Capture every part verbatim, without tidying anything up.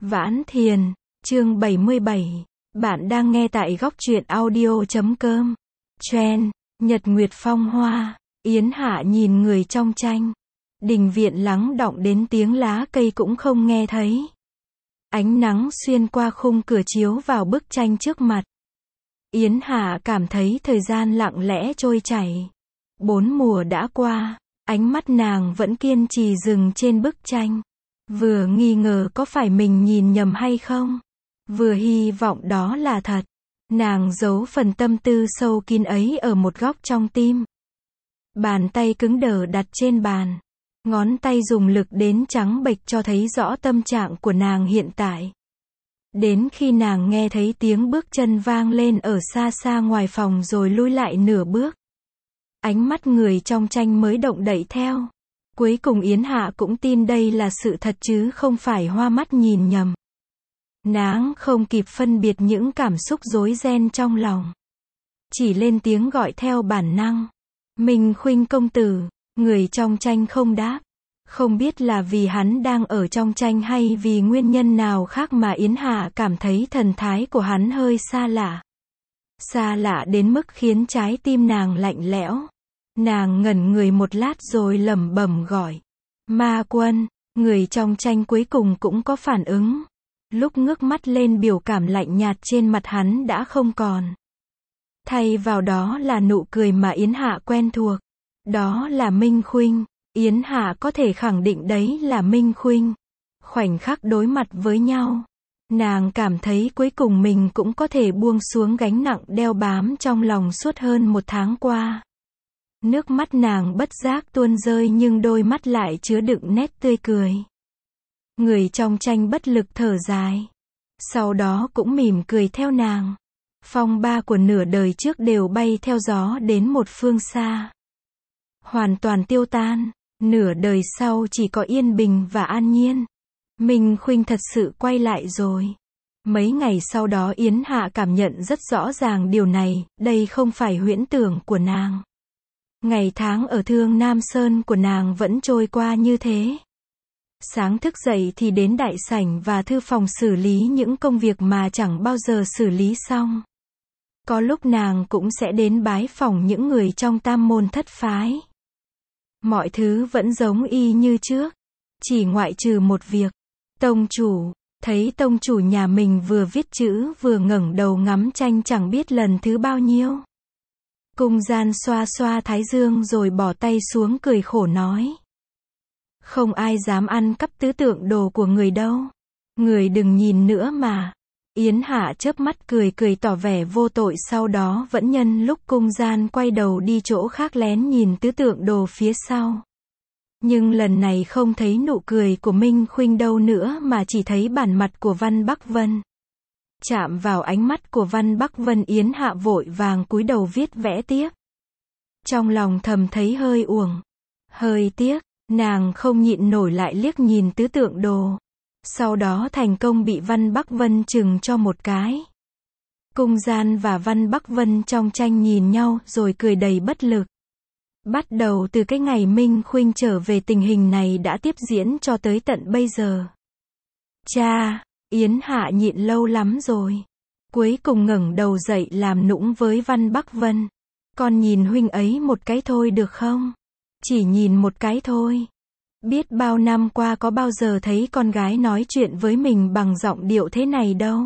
Vãn Thiền, chương bảy mươi bảy. Bạn đang nghe tại góc truyện audio chấm com. Trend, Nhật Nguyệt Phong Hoa, Yến Hạ nhìn người trong tranh. Đình viện lắng đọng đến tiếng lá cây cũng không nghe thấy. Ánh nắng xuyên qua khung cửa chiếu vào bức tranh trước mặt. Yến Hạ cảm thấy thời gian lặng lẽ trôi chảy. Bốn mùa đã qua, ánh mắt nàng vẫn kiên trì dừng trên bức tranh. Vừa nghi ngờ có phải mình nhìn nhầm hay không, vừa hy vọng đó là thật. Nàng giấu phần tâm tư sâu kín ấy ở một góc trong tim. Bàn tay cứng đờ đặt trên bàn. Ngón tay dùng lực đến trắng bệch cho thấy rõ tâm trạng của nàng hiện tại. Đến khi nàng nghe thấy tiếng bước chân vang lên ở xa xa ngoài phòng rồi lui lại nửa bước. Ánh mắt người trong tranh mới động đậy theo. Cuối cùng Yến Hạ cũng tin đây là sự thật chứ không phải hoa mắt nhìn nhầm. Nàng không kịp phân biệt những cảm xúc rối ren trong lòng. Chỉ lên tiếng gọi theo bản năng. Minh Khuynh công tử. Người trong tranh không đáp. Không biết là vì hắn đang ở trong tranh hay vì nguyên nhân nào khác mà Yến Hạ cảm thấy thần thái của hắn hơi xa lạ. Xa lạ đến mức khiến trái tim nàng lạnh lẽo. Nàng ngẩn người một lát rồi lẩm bẩm gọi. Ma Quân. Người trong tranh cuối cùng cũng có phản ứng. Lúc ngước mắt lên biểu cảm lạnh nhạt trên mặt hắn đã không còn. Thay vào đó là nụ cười mà Yến Hạ quen thuộc. Đó là Minh Khuynh. Yến Hạ có thể khẳng định đấy là Minh Khuynh. Khoảnh khắc đối mặt với nhau, nàng cảm thấy cuối cùng mình cũng có thể buông xuống gánh nặng đeo bám trong lòng suốt hơn một tháng qua. Nước mắt nàng bất giác tuôn rơi nhưng đôi mắt lại chứa đựng nét tươi cười. Người trong tranh bất lực thở dài. Sau đó cũng mỉm cười theo nàng. Phong ba của nửa đời trước đều bay theo gió đến một phương xa. Hoàn toàn tiêu tan. Nửa đời sau chỉ có yên bình và an nhiên. Minh Khuynh thật sự quay lại rồi. Mấy ngày sau đó Yến Hạ cảm nhận rất rõ ràng điều này, đây không phải huyễn tưởng của nàng. Ngày tháng ở Thương Nam Sơn của nàng vẫn trôi qua như thế. Sáng thức dậy thì đến đại sảnh và thư phòng xử lý những công việc mà chẳng bao giờ xử lý xong. Có lúc nàng cũng sẽ đến bái phỏng những người trong tam môn thất phái. Mọi thứ vẫn giống y như trước. Chỉ ngoại trừ một việc. Tông chủ. Thấy tông chủ nhà mình vừa viết chữ vừa ngẩng đầu ngắm tranh chẳng biết lần thứ bao nhiêu. Cung Gian xoa xoa thái dương rồi bỏ tay xuống cười khổ nói. Không ai dám ăn cắp tứ tượng đồ của người đâu. Người đừng nhìn nữa mà. Yến Hạ chớp mắt cười cười tỏ vẻ vô tội, sau đó vẫn nhân lúc Cung Gian quay đầu đi chỗ khác lén nhìn tứ tượng đồ phía sau. Nhưng lần này không thấy nụ cười của Minh Khuynh đâu nữa mà chỉ thấy bản mặt của Văn Bắc Vân. Chạm vào ánh mắt của Văn Bắc Vân, Yến Hạ vội vàng cúi đầu viết vẽ tiếp. Trong lòng thầm thấy hơi uổng, hơi tiếc, nàng không nhịn nổi lại liếc nhìn tứ tượng đồ. Sau đó thành công bị Văn Bắc Vân chừng cho một cái. Cung Gian và Văn Bắc Vân trong tranh nhìn nhau rồi cười đầy bất lực. Bắt đầu từ cái ngày Minh Khuynh trở về, tình hình này đã tiếp diễn cho tới tận bây giờ. Cha, Yến Hạ nhịn lâu lắm rồi. Cuối cùng ngẩng đầu dậy làm nũng với Văn Bắc Vân. Con nhìn huynh ấy một cái thôi được không? Chỉ nhìn một cái thôi. Biết bao năm qua có bao giờ thấy con gái nói chuyện với mình bằng giọng điệu thế này đâu.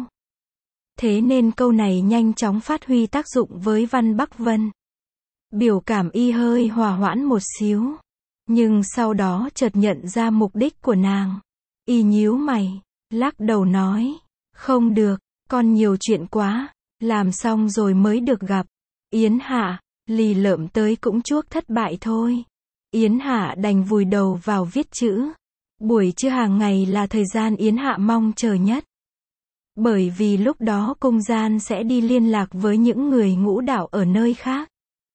Thế nên câu này nhanh chóng phát huy tác dụng với Văn Bắc Vân. Biểu cảm y hơi hòa hoãn một xíu. Nhưng sau đó chợt nhận ra mục đích của nàng. Y nhíu mày, lắc đầu nói. Không được, con nhiều chuyện quá. Làm xong rồi mới được gặp. Yến Hạ, lì lợm tới cũng chuốc thất bại thôi. Yến Hạ đành vùi đầu vào viết chữ. Buổi trưa hàng ngày là thời gian Yến Hạ mong chờ nhất. Bởi vì lúc đó Cung Gian sẽ đi liên lạc với những người ngũ đạo ở nơi khác.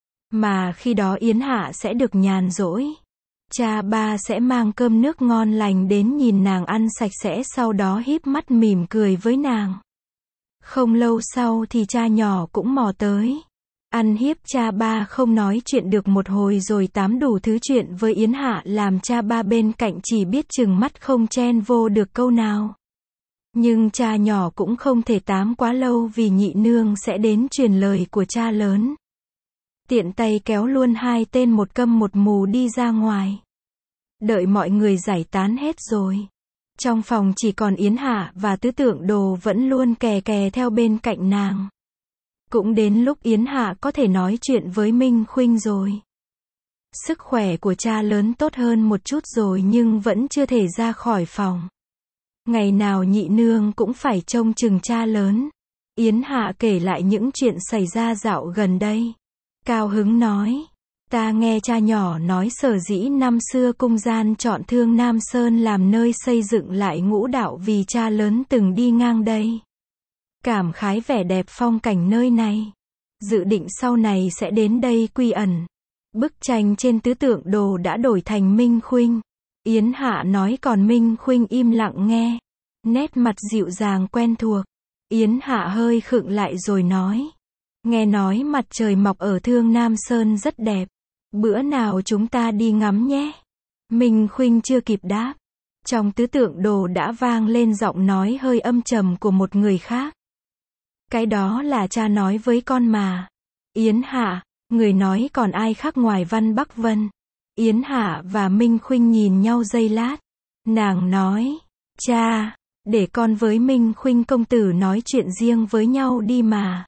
Mà khi đó Yến Hạ sẽ được nhàn rỗi. Cha ba sẽ mang cơm nước ngon lành đến nhìn nàng ăn sạch sẽ, sau đó híp mắt mỉm cười với nàng. Không lâu sau thì cha nhỏ cũng mò tới. Ăn hiếp cha ba không nói chuyện được một hồi rồi tám đủ thứ chuyện với Yến Hạ làm cha ba bên cạnh chỉ biết chừng mắt không chen vô được câu nào. Nhưng cha nhỏ cũng không thể tám quá lâu vì nhị nương sẽ đến truyền lời của cha lớn. Tiện tay kéo luôn hai tên một câm một mù đi ra ngoài. Đợi mọi người giải tán hết rồi. Trong phòng chỉ còn Yến Hạ và Tứ Tượng Đồ vẫn luôn kè kè theo bên cạnh nàng. Cũng đến lúc Yến Hạ có thể nói chuyện với Minh Khuynh rồi. Sức khỏe của cha lớn tốt hơn một chút rồi nhưng vẫn chưa thể ra khỏi phòng. Ngày nào nhị nương cũng phải trông chừng cha lớn. Yến Hạ kể lại những chuyện xảy ra dạo gần đây. Cao hứng nói, ta nghe cha nhỏ nói sở dĩ năm xưa cung gian chọn Thương Nam Sơn làm nơi xây dựng lại ngũ đạo vì cha lớn từng đi ngang đây. Cảm khái vẻ đẹp phong cảnh nơi này. Dự định sau này sẽ đến đây quy ẩn. Bức tranh trên Tứ Tượng Đồ đã đổi thành Minh Khuynh. Yến Hạ nói còn Minh Khuynh im lặng nghe. Nét mặt dịu dàng quen thuộc. Yến Hạ hơi khựng lại rồi nói. Nghe nói mặt trời mọc ở Thương Nam Sơn rất đẹp. Bữa nào chúng ta đi ngắm nhé. Minh Khuynh chưa kịp đáp. Trong Tứ Tượng Đồ đã vang lên giọng nói hơi âm trầm của một người khác. Cái đó là cha nói với con mà. Yến Hạ, người nói còn ai khác ngoài Văn Bắc Vân. Yến Hạ và Minh Khuynh nhìn nhau giây lát. Nàng nói, cha, để con với Minh Khuynh công tử nói chuyện riêng với nhau đi mà.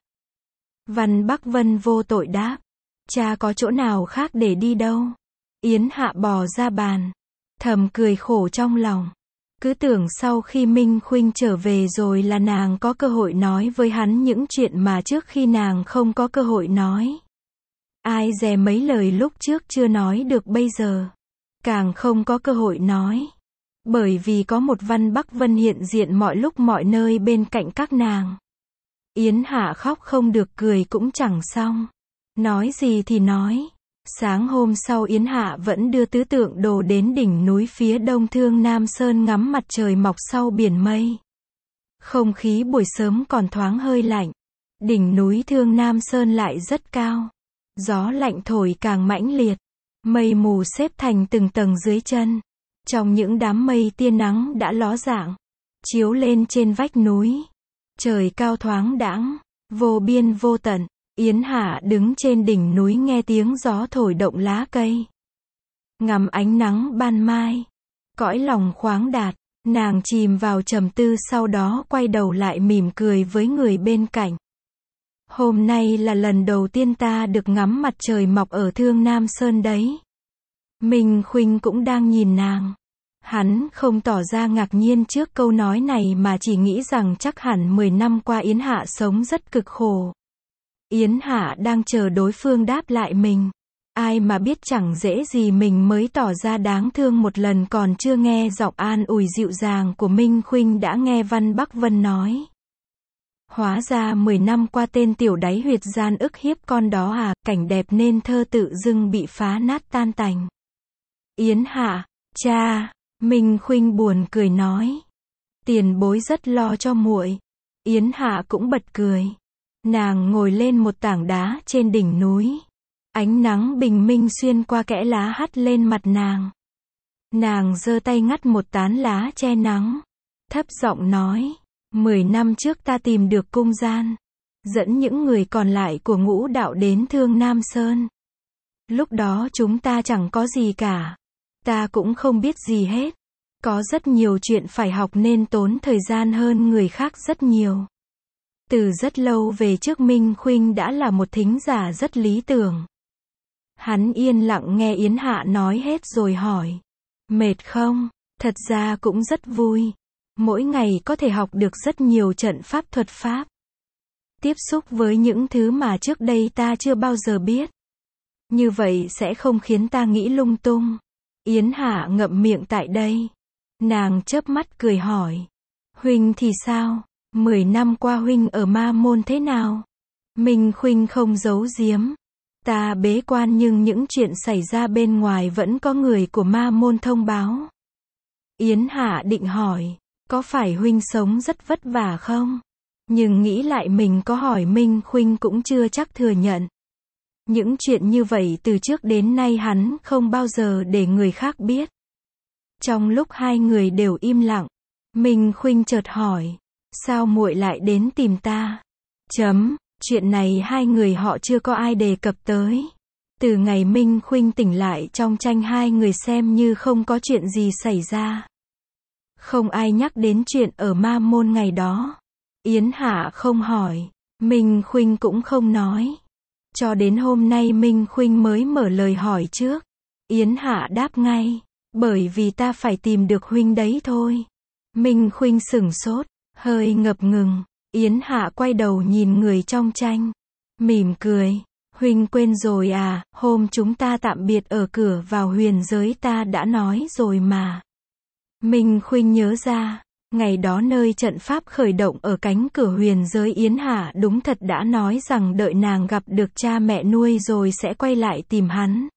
Văn Bắc Vân vô tội đáp, cha có chỗ nào khác để đi đâu. Yến Hạ bò ra bàn, thầm cười khổ trong lòng. Cứ tưởng sau khi Minh Khuynh trở về rồi là nàng có cơ hội nói với hắn những chuyện mà trước khi nàng không có cơ hội nói. Ai dè mấy lời lúc trước chưa nói được bây giờ. Càng không có cơ hội nói. Bởi vì có một Văn Bắc Vân hiện diện mọi lúc mọi nơi bên cạnh các nàng. Yến Hạ khóc không được cười cũng chẳng xong. Nói gì thì nói. Sáng hôm sau Yến Hạ vẫn đưa Tứ Tượng Đồ đến đỉnh núi phía đông Thương Nam Sơn ngắm mặt trời mọc sau biển mây. Không khí buổi sớm còn thoáng hơi lạnh. Đỉnh núi Thương Nam Sơn lại rất cao. Gió lạnh thổi càng mãnh liệt. Mây mù xếp thành từng tầng dưới chân. Trong những đám mây tia nắng đã ló dạng. Chiếu lên trên vách núi. Trời cao thoáng đãng. Vô biên vô tận. Yến Hạ đứng trên đỉnh núi nghe tiếng gió thổi động lá cây. Ngắm ánh nắng ban mai. Cõi lòng khoáng đạt. Nàng chìm vào trầm tư sau đó quay đầu lại mỉm cười với người bên cạnh. Hôm nay là lần đầu tiên ta được ngắm mặt trời mọc ở Thương Nam Sơn đấy. Minh Khuynh cũng đang nhìn nàng. Hắn không tỏ ra ngạc nhiên trước câu nói này mà chỉ nghĩ rằng chắc hẳn mười năm qua Yến Hạ sống rất cực khổ. Yến Hạ đang chờ đối phương đáp lại mình. Ai mà biết chẳng dễ gì mình mới tỏ ra đáng thương một lần còn chưa nghe giọng an ủi dịu dàng của Minh Khuynh đã nghe Văn Bắc Vân nói. Hóa ra mười năm qua tên tiểu đáy huyệt gian ức hiếp con đó à, cảnh đẹp nên thơ tự dưng bị phá nát tan tành. Yến Hạ, cha, Minh Khuynh buồn cười nói. Tiền bối rất lo cho muội. Yến Hạ cũng bật cười. Nàng ngồi lên một tảng đá trên đỉnh núi. Ánh nắng bình minh xuyên qua kẽ lá hắt lên mặt nàng. Nàng giơ tay ngắt một tán lá che nắng. Thấp giọng nói. Mười năm trước ta tìm được cung gian. Dẫn những người còn lại của ngũ đạo đến Thương Nam Sơn. Lúc đó chúng ta chẳng có gì cả. Ta cũng không biết gì hết. Có rất nhiều chuyện phải học nên tốn thời gian hơn người khác rất nhiều. Từ rất lâu về trước Minh Khuynh đã là một thính giả rất lý tưởng. Hắn yên lặng nghe Yến Hạ nói hết rồi hỏi. Mệt không? Thật ra cũng rất vui. Mỗi ngày có thể học được rất nhiều trận pháp thuật pháp. Tiếp xúc với những thứ mà trước đây ta chưa bao giờ biết. Như vậy sẽ không khiến ta nghĩ lung tung. Yến Hạ ngậm miệng tại đây. Nàng chớp mắt cười hỏi. Huynh thì sao? Mười năm qua huynh ở Ma Môn thế nào? Minh Khuynh không giấu giếm. Ta bế quan nhưng những chuyện xảy ra bên ngoài vẫn có người của Ma Môn thông báo. Yến Hạ định hỏi. Có phải huynh sống rất vất vả không? Nhưng nghĩ lại mình có hỏi Minh Khuynh cũng chưa chắc thừa nhận. Những chuyện như vậy từ trước đến nay hắn không bao giờ để người khác biết. Trong lúc hai người đều im lặng, Minh Khuynh chợt hỏi, sao muội lại đến tìm ta? Chấm, chuyện này hai người họ chưa có ai đề cập tới. Từ ngày Minh Khuynh tỉnh lại trong tranh hai người xem như không có chuyện gì xảy ra. Không ai nhắc đến chuyện ở Ma Môn ngày đó. Yến Hạ không hỏi, Minh Khuynh cũng không nói. Cho đến hôm nay Minh Khuynh mới mở lời hỏi trước. Yến Hạ đáp ngay, bởi vì ta phải tìm được huynh đấy thôi. Minh Khuynh sửng sốt, hơi ngập ngừng. Yến Hạ quay đầu nhìn người trong tranh, mỉm cười. Huynh quên rồi à, hôm chúng ta tạm biệt ở cửa vào huyền giới ta đã nói rồi mà. Minh Khuynh nhớ ra, ngày đó nơi trận pháp khởi động ở cánh cửa huyền giới Yến Hạ đúng thật đã nói rằng đợi nàng gặp được cha mẹ nuôi rồi sẽ quay lại tìm hắn.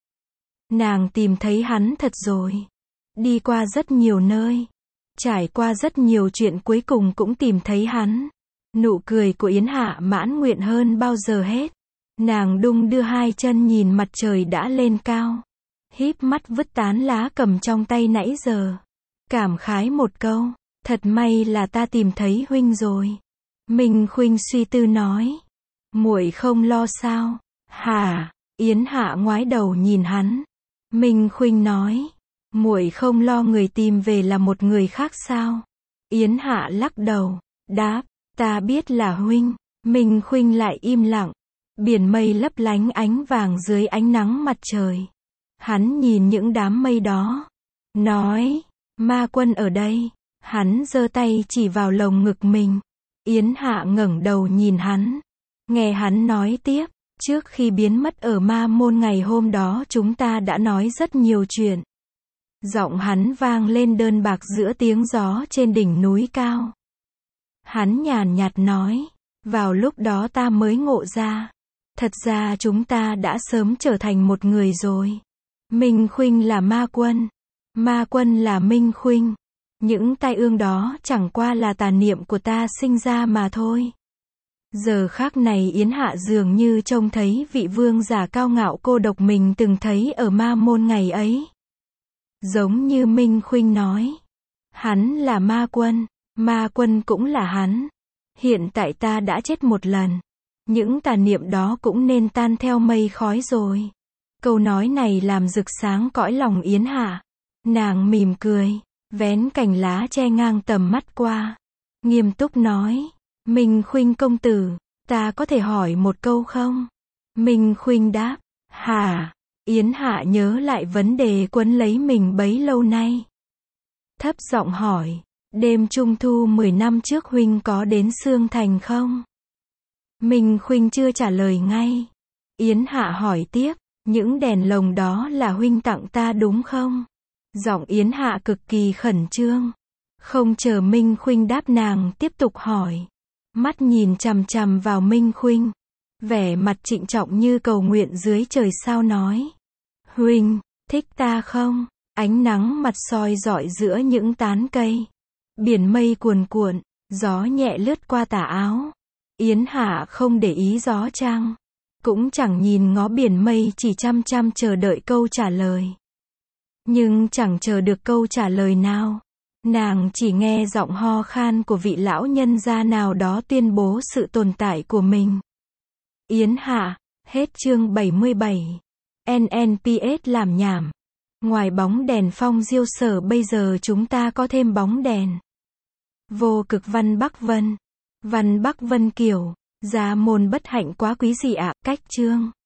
Nàng tìm thấy hắn thật rồi. Đi qua rất nhiều nơi, trải qua rất nhiều chuyện cuối cùng cũng tìm thấy hắn. Nụ cười của Yến Hạ mãn nguyện hơn bao giờ hết. Nàng đung đưa hai chân nhìn mặt trời đã lên cao. Híp mắt vứt tán lá cầm trong tay nãy giờ. Cảm khái một câu, thật may là ta tìm thấy huynh rồi. Minh Khuynh suy tư nói, muội không lo sao? Hả? Yến Hạ ngoái đầu nhìn hắn. Minh Khuynh nói, muội không lo người tìm về là một người khác sao? Yến Hạ lắc đầu, đáp, ta biết là huynh. Minh Khuynh lại im lặng. Biển mây lấp lánh ánh vàng dưới ánh nắng mặt trời. Hắn nhìn những đám mây đó, nói, ma quân ở đây. Hắn giơ tay chỉ vào lồng ngực mình. Yến Hạ ngẩng đầu nhìn hắn. Nghe hắn nói tiếp, trước khi biến mất ở Ma Môn ngày hôm đó chúng ta đã nói rất nhiều chuyện. Giọng hắn vang lên đơn bạc giữa tiếng gió trên đỉnh núi cao. Hắn nhàn nhạt nói, vào lúc đó ta mới ngộ ra. Thật ra chúng ta đã sớm trở thành một người rồi. Minh Khuynh là ma quân. Ma quân là Minh Khuynh. Những tai ương đó chẳng qua là tà niệm của ta sinh ra mà thôi. Giờ khắc này Yến Hạ dường như trông thấy vị vương giả cao ngạo cô độc mình từng thấy ở Ma Môn ngày ấy. Giống như Minh Khuynh nói. Hắn là ma quân. Ma quân cũng là hắn. Hiện tại ta đã chết một lần. Những tà niệm đó cũng nên tan theo mây khói rồi. Câu nói này làm rực sáng cõi lòng Yến Hạ. Nàng mỉm cười, vén cành lá che ngang tầm mắt qua. Nghiêm túc nói, Minh Khuynh công tử, ta có thể hỏi một câu không? Minh Khuynh đáp, hả? Yến Hạ nhớ lại vấn đề quấn lấy mình bấy lâu nay. Thấp giọng hỏi, đêm trung thu mười năm trước huynh có đến Sương Thành không? Minh Khuynh chưa trả lời ngay. Yến Hạ hỏi tiếp, những đèn lồng đó là huynh tặng ta đúng không? Giọng Yến Hạ cực kỳ khẩn trương. Không chờ Minh Khuynh đáp nàng tiếp tục hỏi. Mắt nhìn chằm chằm vào Minh Khuynh. Vẻ mặt trịnh trọng như cầu nguyện dưới trời sao nói. Huynh, thích ta không? Ánh nắng mặt soi rọi giữa những tán cây. Biển mây cuồn cuộn, gió nhẹ lướt qua tà áo. Yến Hạ không để ý gió trăng. Cũng chẳng nhìn ngó biển mây chỉ chăm chăm chờ đợi câu trả lời. Nhưng chẳng chờ được câu trả lời nào. Nàng chỉ nghe giọng ho khan của vị lão nhân gia nào đó tuyên bố sự tồn tại của mình. Yến Hạ, hết chương bảy mươi bảy. en en pê ét làm nhảm. Ngoài bóng đèn phong diêu sở bây giờ chúng ta có thêm bóng đèn. Vô cực văn Bắc Vân. Văn Bắc Vân kiểu, gia môn bất hạnh quá quý dị ạ, cách chương.